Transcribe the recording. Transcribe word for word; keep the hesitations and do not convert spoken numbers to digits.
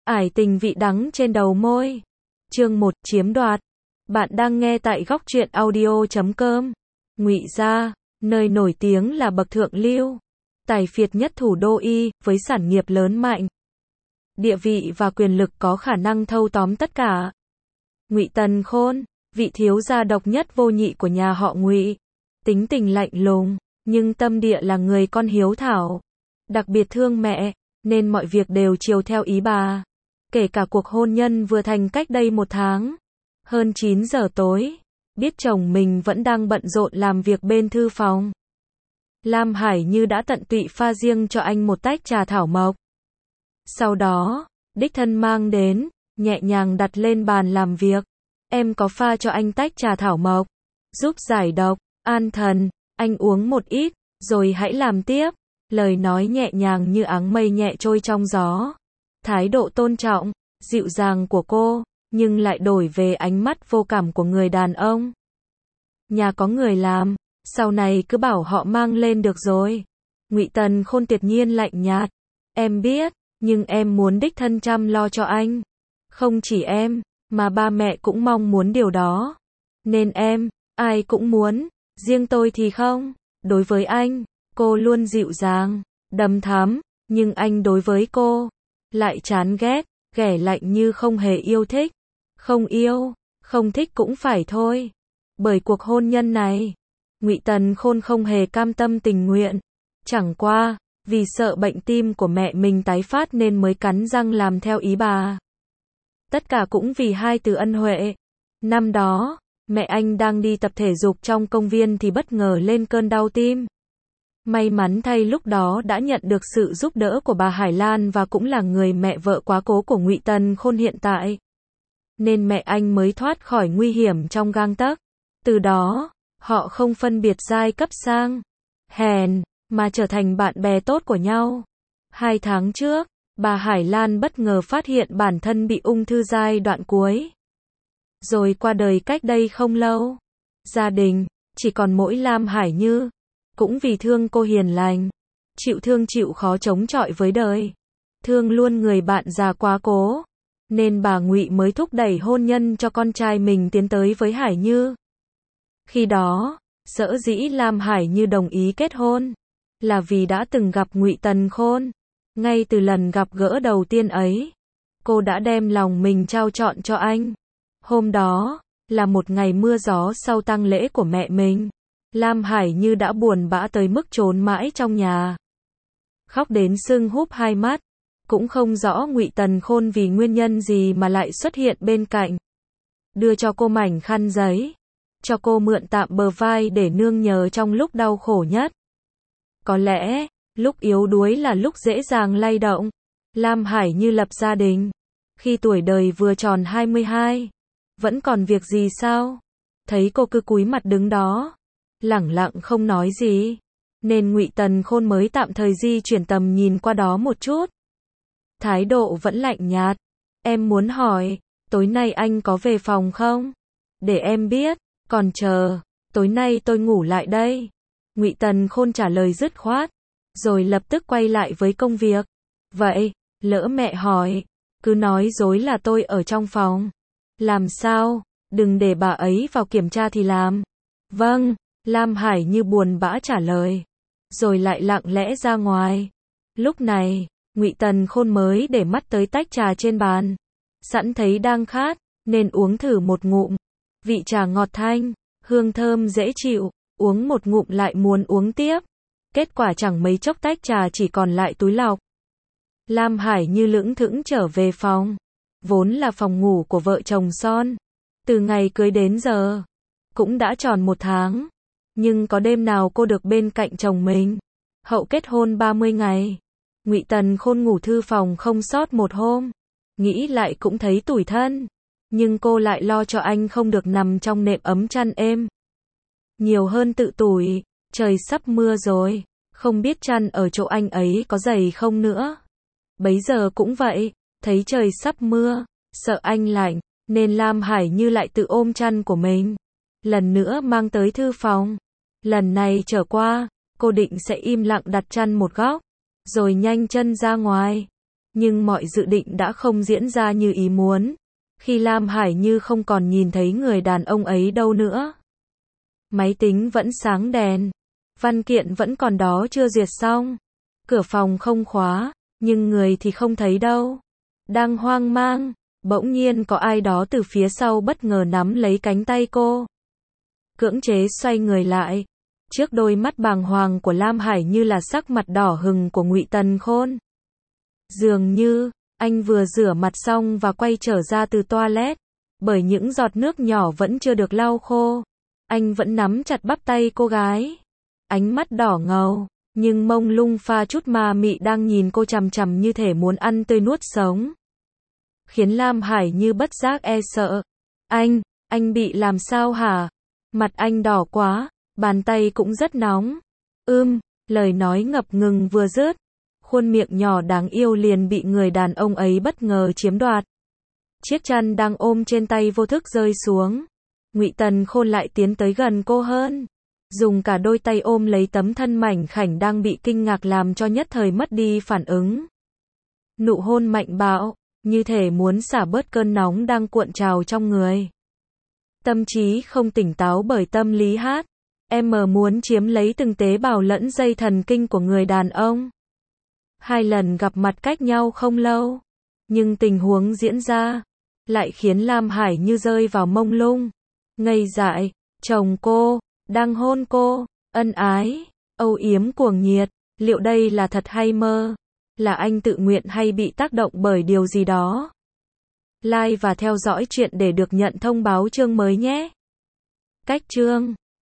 Ải tình vị đắng trên đầu môi. Chương một, chiếm đoạt. Bạn đang nghe tại góc truyện audio chấm com. Ngụy gia, nơi nổi tiếng là bậc thượng lưu, tài phiệt nhất thủ đô Y, với sản nghiệp lớn mạnh, địa vị và quyền lực có khả năng thâu tóm tất cả. Ngụy Tần Khôn, vị thiếu gia độc nhất vô nhị của nhà họ Ngụy, tính tình lạnh lùng, nhưng tâm địa là người con hiếu thảo, đặc biệt thương mẹ, nên mọi việc đều chiều theo ý bà. Kể cả cuộc hôn nhân vừa thành cách đây một tháng. Hơn chín giờ tối, biết chồng mình vẫn đang bận rộn làm việc bên thư phòng, Lam Hải Như đã tận tụy pha riêng cho anh một tách trà thảo mộc. Sau đó, đích thân mang đến, nhẹ nhàng đặt lên bàn làm việc. Em có pha cho anh tách trà thảo mộc, giúp giải độc, an thần, anh uống một ít, rồi hãy làm tiếp. Lời nói nhẹ nhàng như áng mây nhẹ trôi trong gió. Thái độ tôn trọng, dịu dàng của cô, nhưng lại đổi về ánh mắt vô cảm của người đàn ông. Nhà có người làm, sau này cứ bảo họ mang lên được rồi. Ngụy Tần Khôn tuyệt nhiên lạnh nhạt. Em biết, nhưng em muốn đích thân chăm lo cho anh. Không chỉ em, mà ba mẹ cũng mong muốn điều đó. Nên em, ai cũng muốn, riêng tôi thì không. Đối với anh, cô luôn dịu dàng, đầm thắm, nhưng anh đối với cô lại chán ghét, ghẻ lạnh như không hề yêu thích. Không yêu, không thích cũng phải thôi. Bởi cuộc hôn nhân này, Ngụy Tần Khôn không hề cam tâm tình nguyện. Chẳng qua, vì sợ bệnh tim của mẹ mình tái phát nên mới cắn răng làm theo ý bà. Tất cả cũng vì hai từ ân huệ. Năm đó, mẹ anh đang đi tập thể dục trong công viên thì bất ngờ lên cơn đau tim. May mắn thay lúc đó đã nhận được sự giúp đỡ của bà Hải Lan và cũng là người mẹ vợ quá cố của Ngụy Tần Khôn hiện tại. Nên mẹ anh mới thoát khỏi nguy hiểm trong gang tấc. Từ đó, họ không phân biệt giai cấp sang, hèn, mà trở thành bạn bè tốt của nhau. Hai tháng trước, bà Hải Lan bất ngờ phát hiện bản thân bị ung thư giai đoạn cuối, rồi qua đời cách đây không lâu. Gia đình, chỉ còn mỗi Lam Hải Như. Cũng vì thương cô hiền lành, chịu thương chịu khó chống chọi với đời, thương luôn người bạn già quá cố, nên bà Ngụy mới thúc đẩy hôn nhân cho con trai mình tiến tới với Hải Như. Khi đó, sở dĩ Lam Hải Như đồng ý kết hôn, là vì đã từng gặp Ngụy Tần Khôn. Ngay từ lần gặp gỡ đầu tiên ấy, cô đã đem lòng mình trao trọn cho anh. Hôm đó, là một ngày mưa gió sau tang lễ của mẹ mình. Lam Hải Như đã buồn bã tới mức trốn mãi trong nhà, khóc đến sưng húp hai mắt. Cũng không rõ Ngụy Tần Khôn vì nguyên nhân gì mà lại xuất hiện bên cạnh, đưa cho cô mảnh khăn giấy, cho cô mượn tạm bờ vai để nương nhờ trong lúc đau khổ nhất. Có lẽ, lúc yếu đuối là lúc dễ dàng lay động. Lam Hải Như lập gia đình, khi tuổi đời vừa tròn hai mươi hai. Vẫn còn việc gì sao? Thấy cô cứ cúi mặt đứng đó, lẳng lặng không nói gì, nên Ngụy Tần Khôn mới tạm thời di chuyển tầm nhìn qua đó một chút. Thái độ vẫn lạnh nhạt. Em muốn hỏi, tối nay anh có về phòng không? Để em biết, còn chờ, tối nay tôi ngủ lại đây. Ngụy Tần Khôn trả lời dứt khoát, rồi lập tức quay lại với công việc. Vậy, lỡ mẹ hỏi, cứ nói dối là tôi ở trong phòng. Làm sao? Đừng để bà ấy vào kiểm tra thì làm. Vâng. Lam Hải Như buồn bã trả lời, rồi lại lặng lẽ ra ngoài. Lúc này, Ngụy Tần Khôn mới để mắt tới tách trà trên bàn. Sẵn thấy đang khát, nên uống thử một ngụm. Vị trà ngọt thanh, hương thơm dễ chịu, uống một ngụm lại muốn uống tiếp. Kết quả chẳng mấy chốc tách trà chỉ còn lại túi lọc. Lam Hải Như lững thững trở về phòng, vốn là phòng ngủ của vợ chồng son. Từ ngày cưới đến giờ, cũng đã tròn một tháng. Nhưng có đêm nào cô được bên cạnh chồng mình. Hậu kết hôn ba mươi ngày, Ngụy Tần Khôn ngủ thư phòng không sót một hôm. Nghĩ lại cũng thấy tủi thân. Nhưng cô lại lo cho anh không được nằm trong nệm ấm chăn êm. Nhiều hơn tự tủi, trời sắp mưa rồi, không biết chăn ở chỗ anh ấy có dày không nữa. Bấy giờ cũng vậy, thấy trời sắp mưa, sợ anh lạnh, nên Lam Hải Như lại tự ôm chăn của mình, lần nữa mang tới thư phòng. Lần này trở qua, cô định sẽ im lặng đặt chăn một góc, rồi nhanh chân ra ngoài. Nhưng mọi dự định đã không diễn ra như ý muốn. Khi Lam Hải Như không còn nhìn thấy người đàn ông ấy đâu nữa. Máy tính vẫn sáng đèn. Văn kiện vẫn còn đó chưa duyệt xong. Cửa phòng không khóa, nhưng người thì không thấy đâu. Đang hoang mang, bỗng nhiên có ai đó từ phía sau bất ngờ nắm lấy cánh tay cô. Cưỡng chế xoay người lại. Trước đôi mắt bàng hoàng của Lam Hải Như là sắc mặt đỏ hừng của Ngụy Tần Khôn. Dường như, anh vừa rửa mặt xong và quay trở ra từ toilet. Bởi những giọt nước nhỏ vẫn chưa được lau khô. Anh vẫn nắm chặt bắp tay cô gái. Ánh mắt đỏ ngầu, nhưng mông lung pha chút ma mị đang nhìn cô chằm chằm như thể muốn ăn tươi nuốt sống. Khiến Lam Hải Như bất giác e sợ. Anh, anh bị làm sao hả? Mặt anh đỏ quá, bàn tay cũng rất nóng. Ưm, lời nói ngập ngừng vừa dứt. Khuôn miệng nhỏ đáng yêu liền bị người đàn ông ấy bất ngờ chiếm đoạt. Chiếc chăn đang ôm trên tay vô thức rơi xuống. Ngụy Tần Khôn lại tiến tới gần cô hơn. Dùng cả đôi tay ôm lấy tấm thân mảnh khảnh đang bị kinh ngạc làm cho nhất thời mất đi phản ứng. Nụ hôn mạnh bạo, như thể muốn xả bớt cơn nóng đang cuộn trào trong người. Tâm trí không tỉnh táo bởi tâm lý hát. Em muốn chiếm lấy từng tế bào lẫn dây thần kinh của người đàn ông. Hai lần gặp mặt cách nhau không lâu. Nhưng tình huống diễn ra lại khiến Lam Hải Như rơi vào mông lung. Ngây dại, chồng cô đang hôn cô, ân ái, âu yếm cuồng nhiệt, liệu đây là thật hay mơ? Là anh tự nguyện hay bị tác động bởi điều gì đó? Like và theo dõi chuyện để được nhận thông báo chương mới nhé. Cách chương